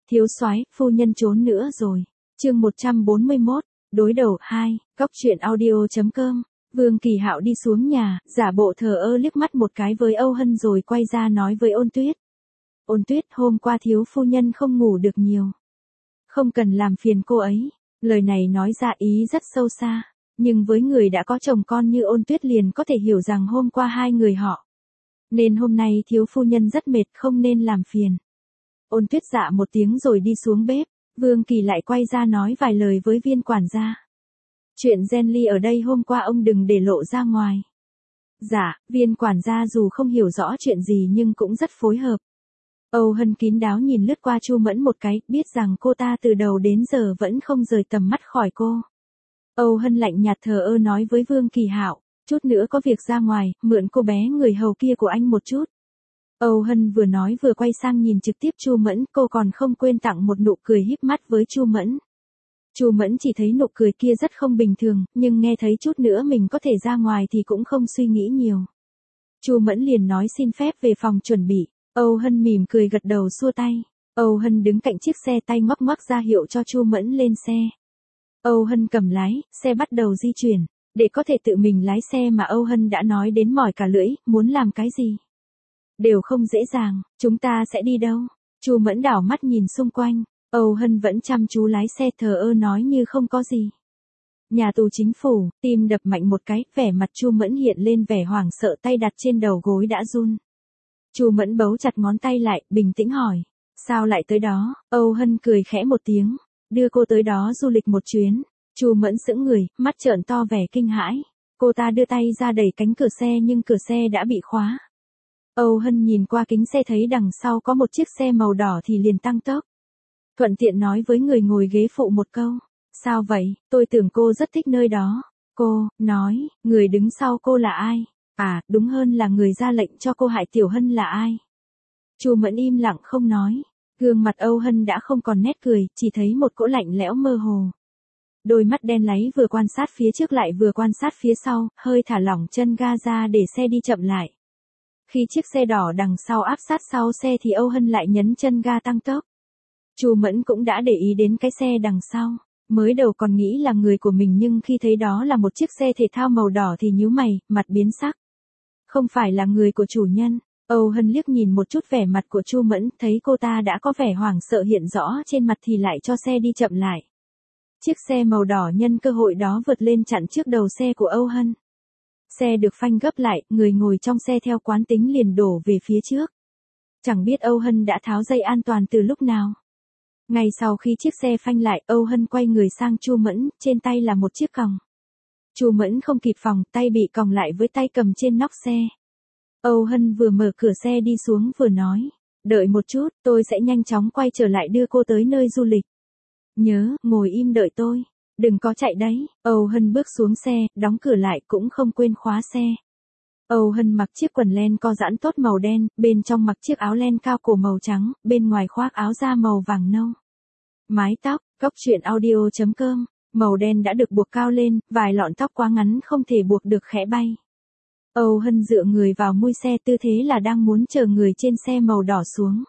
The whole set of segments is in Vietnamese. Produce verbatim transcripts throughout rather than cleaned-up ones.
Thiếu soái, phu nhân trốn nữa rồi. Chương một trăm bốn mươi mốt, đối đầu hai, góc truyện audio chấm com. Vương Kỳ Hạo đi xuống nhà, giả bộ thờ ơ liếc mắt một cái với Âu Hân rồi quay ra nói với Ôn Tuyết. Ôn Tuyết, hôm qua thiếu phu nhân không ngủ được nhiều. Không cần làm phiền cô ấy. Lời này nói ra ý rất sâu xa, nhưng với người đã có chồng con như Ôn Tuyết liền có thể hiểu rằng hôm qua hai người họ. Nên hôm nay thiếu phu nhân rất mệt, không nên làm phiền. Ôn Tuyết dạ một tiếng rồi đi xuống bếp, Vương Kỳ lại quay ra nói vài lời với viên quản gia. Chuyện Genly ở đây hôm qua ông đừng để lộ ra ngoài. Dạ, viên quản gia dù không hiểu rõ chuyện gì nhưng cũng rất phối hợp. Âu Hân kín đáo nhìn lướt qua Chu Mẫn một cái, biết rằng cô ta từ đầu đến giờ vẫn không rời tầm mắt khỏi cô. Âu Hân lạnh nhạt thờ ơ nói với Vương Kỳ Hạo, chút nữa có việc ra ngoài, mượn cô bé người hầu kia của anh một chút. Âu Hân vừa nói vừa quay sang nhìn trực tiếp Chu Mẫn, cô còn không quên tặng một nụ cười híp mắt với Chu Mẫn. Chu Mẫn chỉ thấy nụ cười kia rất không bình thường, nhưng nghe thấy chút nữa mình có thể ra ngoài thì cũng không suy nghĩ nhiều. Chu Mẫn liền nói xin phép về phòng chuẩn bị. Âu Hân mỉm cười gật đầu xua tay. Âu Hân đứng cạnh chiếc xe tay ngoắc ngoắc ra hiệu cho Chu Mẫn lên xe. Âu Hân cầm lái, xe bắt đầu di chuyển. Để có thể tự mình lái xe mà Âu Hân đã nói đến mỏi cả lưỡi, muốn làm cái gì đều không dễ dàng. Chúng ta sẽ đi đâu? Chu Mẫn đảo mắt nhìn xung quanh. Âu Hân vẫn chăm chú lái xe thờ ơ nói như không có gì. Nhà tù chính phủ, tim đập mạnh một cái, vẻ mặt Chu Mẫn hiện lên vẻ hoảng sợ, tay đặt trên đầu gối đã run. Chu Mẫn bấu chặt ngón tay lại, bình tĩnh hỏi. Sao lại tới đó? Âu Hân cười khẽ một tiếng. Đưa cô tới đó du lịch một chuyến. Chu Mẫn sững người, mắt trợn to vẻ kinh hãi. Cô ta đưa tay ra đẩy cánh cửa xe nhưng cửa xe đã bị khóa. Âu Hân nhìn qua kính xe thấy đằng sau có một chiếc xe màu đỏ thì liền tăng tốc. Thuận tiện nói với người ngồi ghế phụ một câu. Sao vậy? Tôi tưởng cô rất thích nơi đó. Cô, nói, người đứng sau cô là ai? À, đúng hơn là người ra lệnh cho cô hại Tiểu Hân là ai? Chu Mẫn im lặng không nói. Gương mặt Âu Hân đã không còn nét cười, chỉ thấy một cỗ lạnh lẽo mơ hồ. Đôi mắt đen láy vừa quan sát phía trước lại vừa quan sát phía sau, hơi thả lỏng chân ga ra để xe đi chậm lại. Khi chiếc xe đỏ đằng sau áp sát sau xe thì Âu Hân lại nhấn chân ga tăng tốc. Chu Mẫn cũng đã để ý đến cái xe đằng sau. Mới đầu còn nghĩ là người của mình nhưng khi thấy đó là một chiếc xe thể thao màu đỏ thì nhíu mày, mặt biến sắc. Không phải là người của chủ nhân. Âu Hân liếc nhìn một chút vẻ mặt của Chu Mẫn, thấy cô ta đã có vẻ hoảng sợ hiện rõ trên mặt thì lại cho xe đi chậm lại. Chiếc xe màu đỏ nhân cơ hội đó vượt lên chặn trước đầu xe của Âu Hân. Xe được phanh gấp lại, người ngồi trong xe theo quán tính liền đổ về phía trước. Chẳng biết Âu Hân đã tháo dây an toàn từ lúc nào. Ngay sau khi chiếc xe phanh lại, Âu Hân quay người sang Chu Mẫn, trên tay là một chiếc còng. Chu Mẫn không kịp phòng, tay bị còng lại với tay cầm trên nóc xe. Âu Hân vừa mở cửa xe đi xuống vừa nói, đợi một chút, tôi sẽ nhanh chóng quay trở lại đưa cô tới nơi du lịch. Nhớ, ngồi im đợi tôi, đừng có chạy đấy. Âu Hân bước xuống xe, đóng cửa lại cũng không quên khóa xe. Âu Hân mặc chiếc quần len co giãn tốt màu đen, bên trong mặc chiếc áo len cao cổ màu trắng, bên ngoài khoác áo da màu vàng nâu. Mái tóc, góc truyện audio chấm com, màu đen đã được buộc cao lên, vài lọn tóc quá ngắn không thể buộc được khẽ bay. Âu Hân dựa người vào mui xe tư thế là đang muốn chờ người trên xe màu đỏ xuống.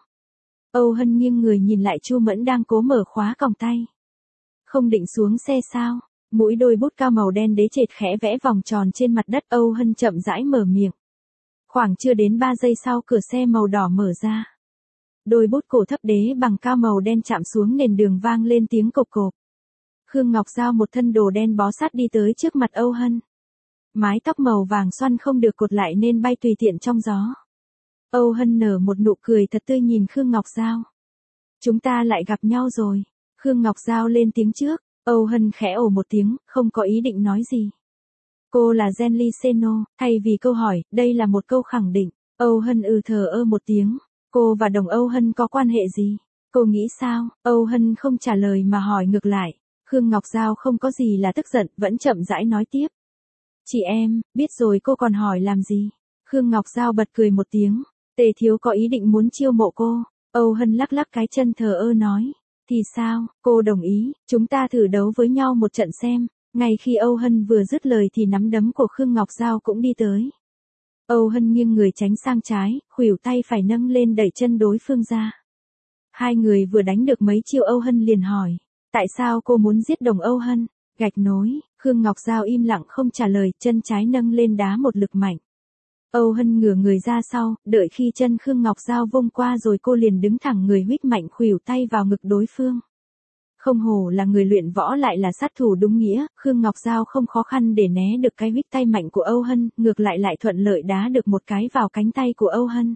Âu Hân nghiêng người nhìn lại Chu Mẫn đang cố mở khóa còng tay. Không định xuống xe sao? Mũi đôi bút cao màu đen đế chệt khẽ vẽ vòng tròn trên mặt đất. Âu Hân chậm rãi mở miệng. Khoảng chưa đến ba giây sau cửa xe màu đỏ mở ra. Đôi bút cổ thấp đế bằng cao màu đen chạm xuống nền đường vang lên tiếng cộp cộp. Khương Ngọc Giao một thân đồ đen bó sát đi tới trước mặt Âu Hân. Mái tóc màu vàng xoăn không được cột lại nên bay tùy tiện trong gió. Âu Hân nở một nụ cười thật tươi nhìn Khương Ngọc Giao. Chúng ta lại gặp nhau rồi. Khương Ngọc Giao lên tiếng trước. Âu Hân khẽ ồ một tiếng, không có ý định nói gì. Cô là Genly Seno, thay vì câu hỏi, đây là một câu khẳng định. Âu Hân ừ thờ ơ một tiếng. Cô và Đồng Âu Hân có quan hệ gì? Cô nghĩ sao? Âu Hân không trả lời mà hỏi ngược lại. Khương Ngọc Giao không có gì là tức giận, vẫn chậm rãi nói tiếp. Chị em, biết rồi cô còn hỏi làm gì? Khương Ngọc Giao bật cười một tiếng. Tề thiếu có ý định muốn chiêu mộ cô. Âu Hân lắc lắc cái chân thờ ơ nói. Thì sao, cô đồng ý, chúng ta thử đấu với nhau một trận xem. Ngay khi Âu Hân vừa dứt lời thì nắm đấm của Khương Ngọc Giao cũng đi tới. Âu Hân nghiêng người tránh sang trái, khuỷu tay phải nâng lên đẩy chân đối phương ra. Hai người vừa đánh được mấy chiêu Âu Hân liền hỏi. Tại sao cô muốn giết Đồng Âu Hân? Gạch nối, Khương Ngọc Giao im lặng không trả lời, chân trái nâng lên đá một lực mạnh. Âu Hân ngửa người ra sau, đợi khi chân Khương Ngọc Giao vung qua rồi cô liền đứng thẳng người huýt mạnh khuỷu tay vào ngực đối phương. Không hổ là người luyện võ lại là sát thủ đúng nghĩa, Khương Ngọc Giao không khó khăn để né được cái huýt tay mạnh của Âu Hân, ngược lại lại thuận lợi đá được một cái vào cánh tay của Âu Hân.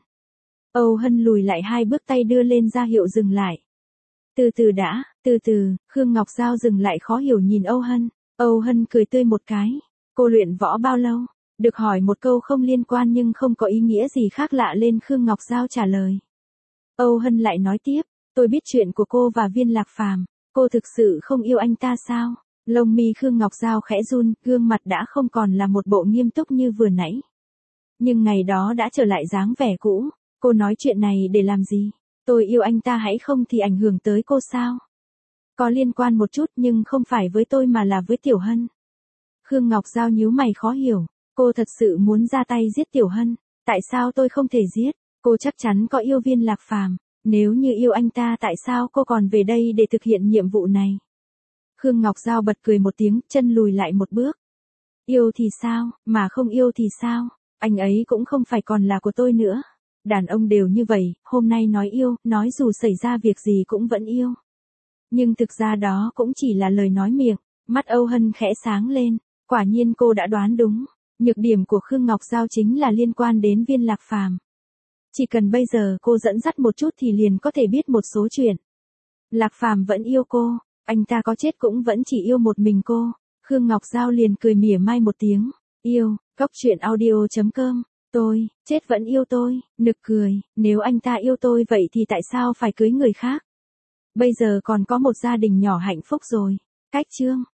Âu Hân lùi lại hai bước tay đưa lên ra hiệu dừng lại. Từ từ đã, từ từ, Khương Ngọc Giao dừng lại khó hiểu nhìn Âu Hân. Âu Hân cười tươi một cái. Cô luyện võ bao lâu? Được hỏi một câu không liên quan nhưng không có ý nghĩa gì khác lạ lên Khương Ngọc Giao trả lời. Âu Hân lại nói tiếp, tôi biết chuyện của cô và Viên Lạc Phàm, cô thực sự không yêu anh ta sao? Lông mi Khương Ngọc Giao khẽ run, gương mặt đã không còn là một bộ nghiêm túc như vừa nãy. Nhưng ngày đó đã trở lại dáng vẻ cũ, cô nói chuyện này để làm gì? Tôi yêu anh ta hãy không thì ảnh hưởng tới cô sao? Có liên quan một chút nhưng không phải với tôi mà là với Tiểu Hân. Khương Ngọc Giao nhíu mày khó hiểu, cô thật sự muốn ra tay giết Tiểu Hân, tại sao tôi không thể giết? Cô chắc chắn có yêu Viên Lạc Phàm, nếu như yêu anh ta tại sao cô còn về đây để thực hiện nhiệm vụ này? Khương Ngọc Giao bật cười một tiếng, chân lùi lại một bước. Yêu thì sao, mà không yêu thì sao? Anh ấy cũng không phải còn là của tôi nữa. Đàn ông đều như vậy, hôm nay nói yêu, nói dù xảy ra việc gì cũng vẫn yêu. Nhưng thực ra đó cũng chỉ là lời nói miệng. Mắt Âu Hân khẽ sáng lên, quả nhiên cô đã đoán đúng. Nhược điểm của Khương Ngọc Giao chính là liên quan đến Viên Lạc Phàm. Chỉ cần bây giờ cô dẫn dắt một chút thì liền có thể biết một số chuyện. Lạc Phàm vẫn yêu cô, anh ta có chết cũng vẫn chỉ yêu một mình cô. Khương Ngọc Giao liền cười mỉa mai một tiếng. Yêu, Cóc Truyện Audio chấm com. Tôi, chết vẫn yêu tôi, nực cười, nếu anh ta yêu tôi vậy thì tại sao phải cưới người khác? Bây giờ còn có một gia đình nhỏ hạnh phúc rồi. Cách chương.